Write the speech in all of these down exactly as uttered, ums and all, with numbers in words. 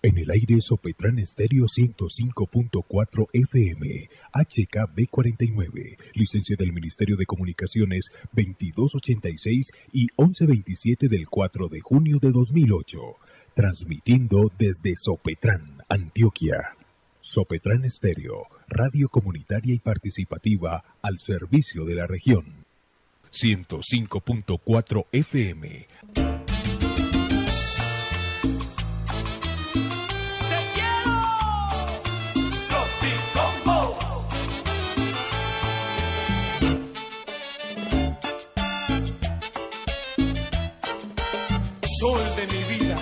En el aire Sopetrán Estéreo ciento cinco punto cuatro F M, H K B cuarenta y nueve, licencia del Ministerio de Comunicaciones veintidós ochenta y seis y once veintisiete del cuatro de junio de dos mil ocho, transmitiendo desde Sopetrán, Antioquia. Sopetrán Estéreo, radio comunitaria y participativa al servicio de la región. ciento cinco punto cuatro F M. Sol de mi vida.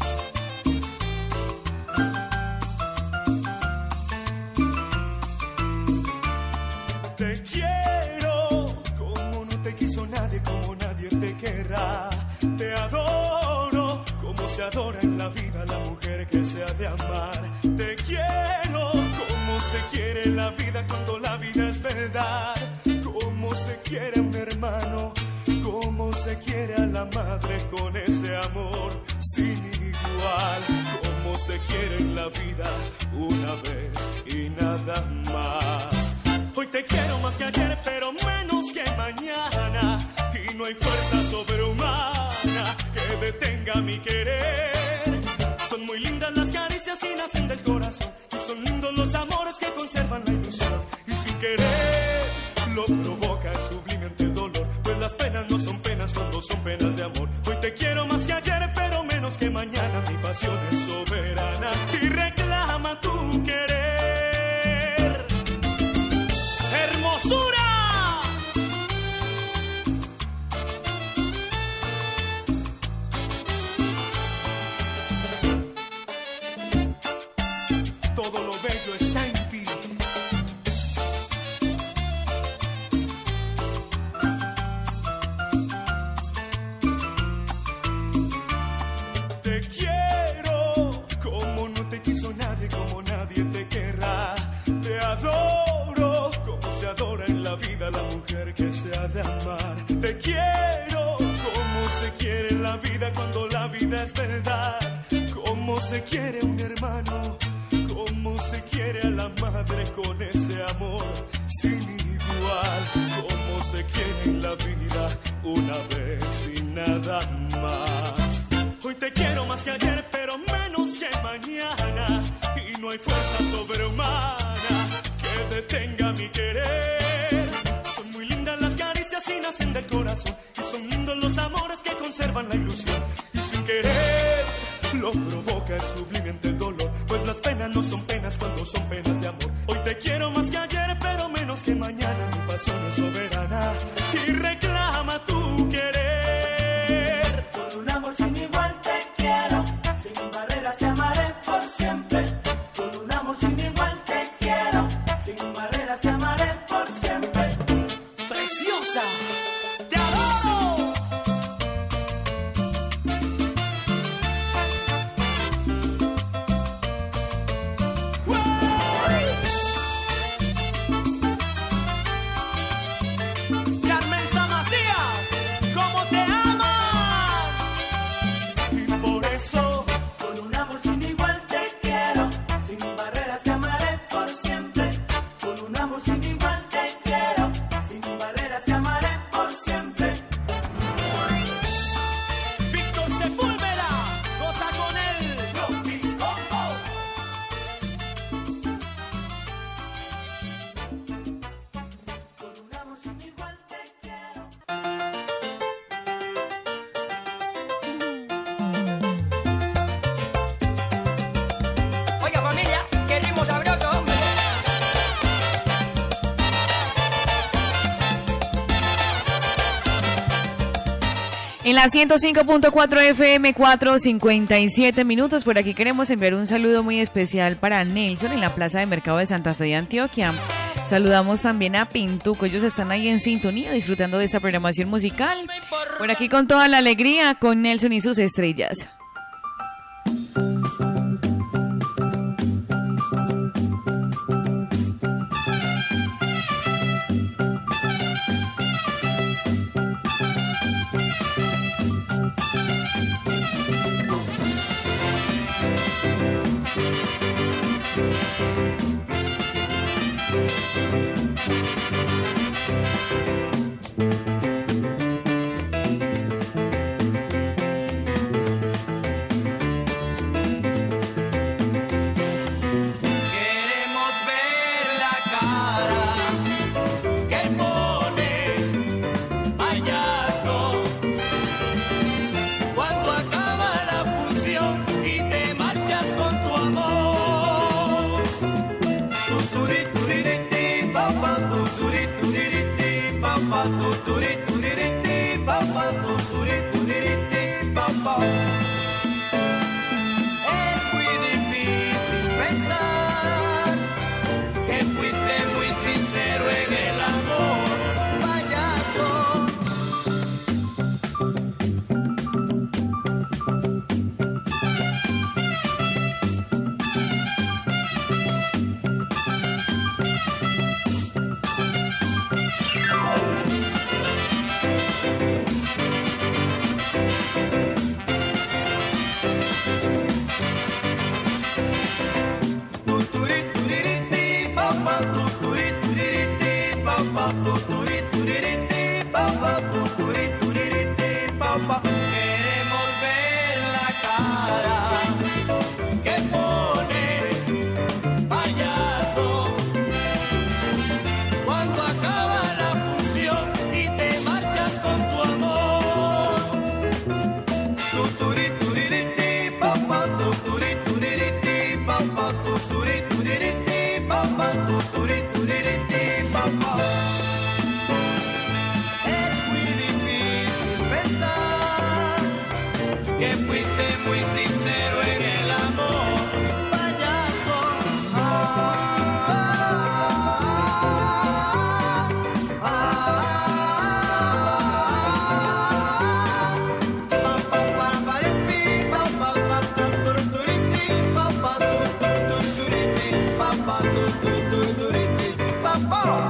Te quiero como no te quiso nadie, como nadie te querrá. Te adoro como se adora en la vida la mujer que se ha de amar. Te quiero como se quiere la vida cuando la vida es verdad. Como se quiere un hermano, como se quiere a la madre con ese amor sin igual, como se quiere en la vida una vez y nada más. Hoy te quiero más que ayer, pero menos que mañana, y no hay fuerza sobrehumana que detenga mi querer. Son muy lindas las caricias y nacen del corazón, y son lindos los amores que conservan la ilusión, y sin querer lo provoca el sublime ante el dolor, pues las penas no son penas cuando son penas de amor. Hoy te quiero más que ayer, pero menos que mañana, mi pasión es soberana y reclama tu querer. ¡Hermosura! Todo lo bello está en ti. Te quiero como no te quiso nadie, como nadie te querrá. Te adoro como se adora en la vida la mujer que se ha de amar. Te quiero como se quiere la vida cuando la vida es verdad. Como se quiere un hermano, como se quiere a la madre con ese amor sin igual. Como se quiere en la vida una vez y nada más. Hoy te quiero más que ayer, pero menos que mañana, y no hay fuerza sobrehumana que detenga mi querer. Son muy lindas las caricias y nacen del corazón, y son lindos los amores que conservan la ilusión, y sin querer lo provoca el sublime ante el dolor, pues las penas no son penas cuando son penas de amor. Hoy te quiero más que ayer, pero menos que mañana, mi pasión es soberana y reclama tu querer. Con un amor sin igual te quiero, sin barreras te amaré por siempre. Con un amor sin igual te quiero, sin barreras te amaré por siempre. Preciosa, te adoro. Carmen Samacías, ¿cómo te amas? Y por eso, con un amor sin igual te quiero, sin barreras te amaré por siempre. Con un amor sin igual te quiero, sin barreras te amaré por siempre. Víctor Sepúlveda, goza con él. Tropicoco. Con un amor sin igual te quiero. Oiga, familia, qué ritmo sabroso, hombre. En la ciento cinco punto cuatro F M, cuatro cincuenta y siete minutos. Por aquí queremos enviar un saludo muy especial para Nelson en la Plaza de Mercado de Santa Fe de Antioquia. Saludamos también a Pintuco, ellos están ahí en sintonía disfrutando de esta programación musical. Por aquí con toda la alegría, con Nelson y sus estrellas. papá, tuturi, tuririti, papá, tuturi, tuririti, papá. Es muy difícil pensar que fuiste muy sincero en el amor, payaso. Queremos ver la cara que pone payaso cuando acaba la función y te marchas con tu amor. Tuturi, tuririti, papá, tuturi, tuririti, papá, tuturi, tuririti, papá, tuturi, tuririti, papá. Que fuiste muy sincero en el amor, payaso. Ah, ah, ah,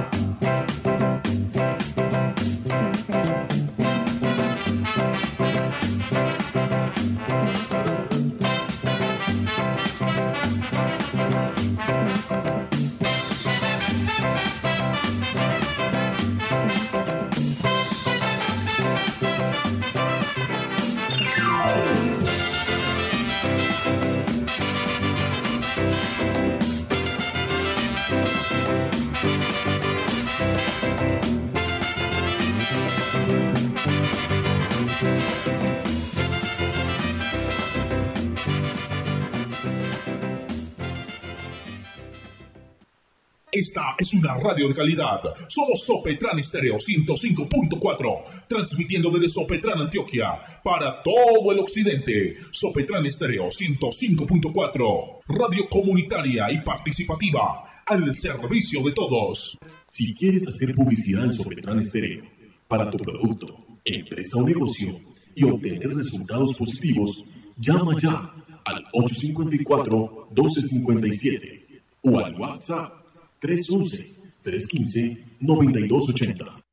Esta es una radio de calidad. Somos Sopetrán Estéreo ciento cinco punto cuatro, transmitiendo desde Sopetrán, Antioquia, para todo el occidente. Sopetrán Estéreo ciento cinco punto cuatro, radio comunitaria y participativa, al servicio de todos. Si quieres hacer publicidad en Sopetrán Estéreo para tu producto, empresa o negocio y obtener resultados positivos, llama ya al ocho cinco cuatro, doce cincuenta y siete o al WhatsApp tres once, tres quince, noventa y dos ochenta.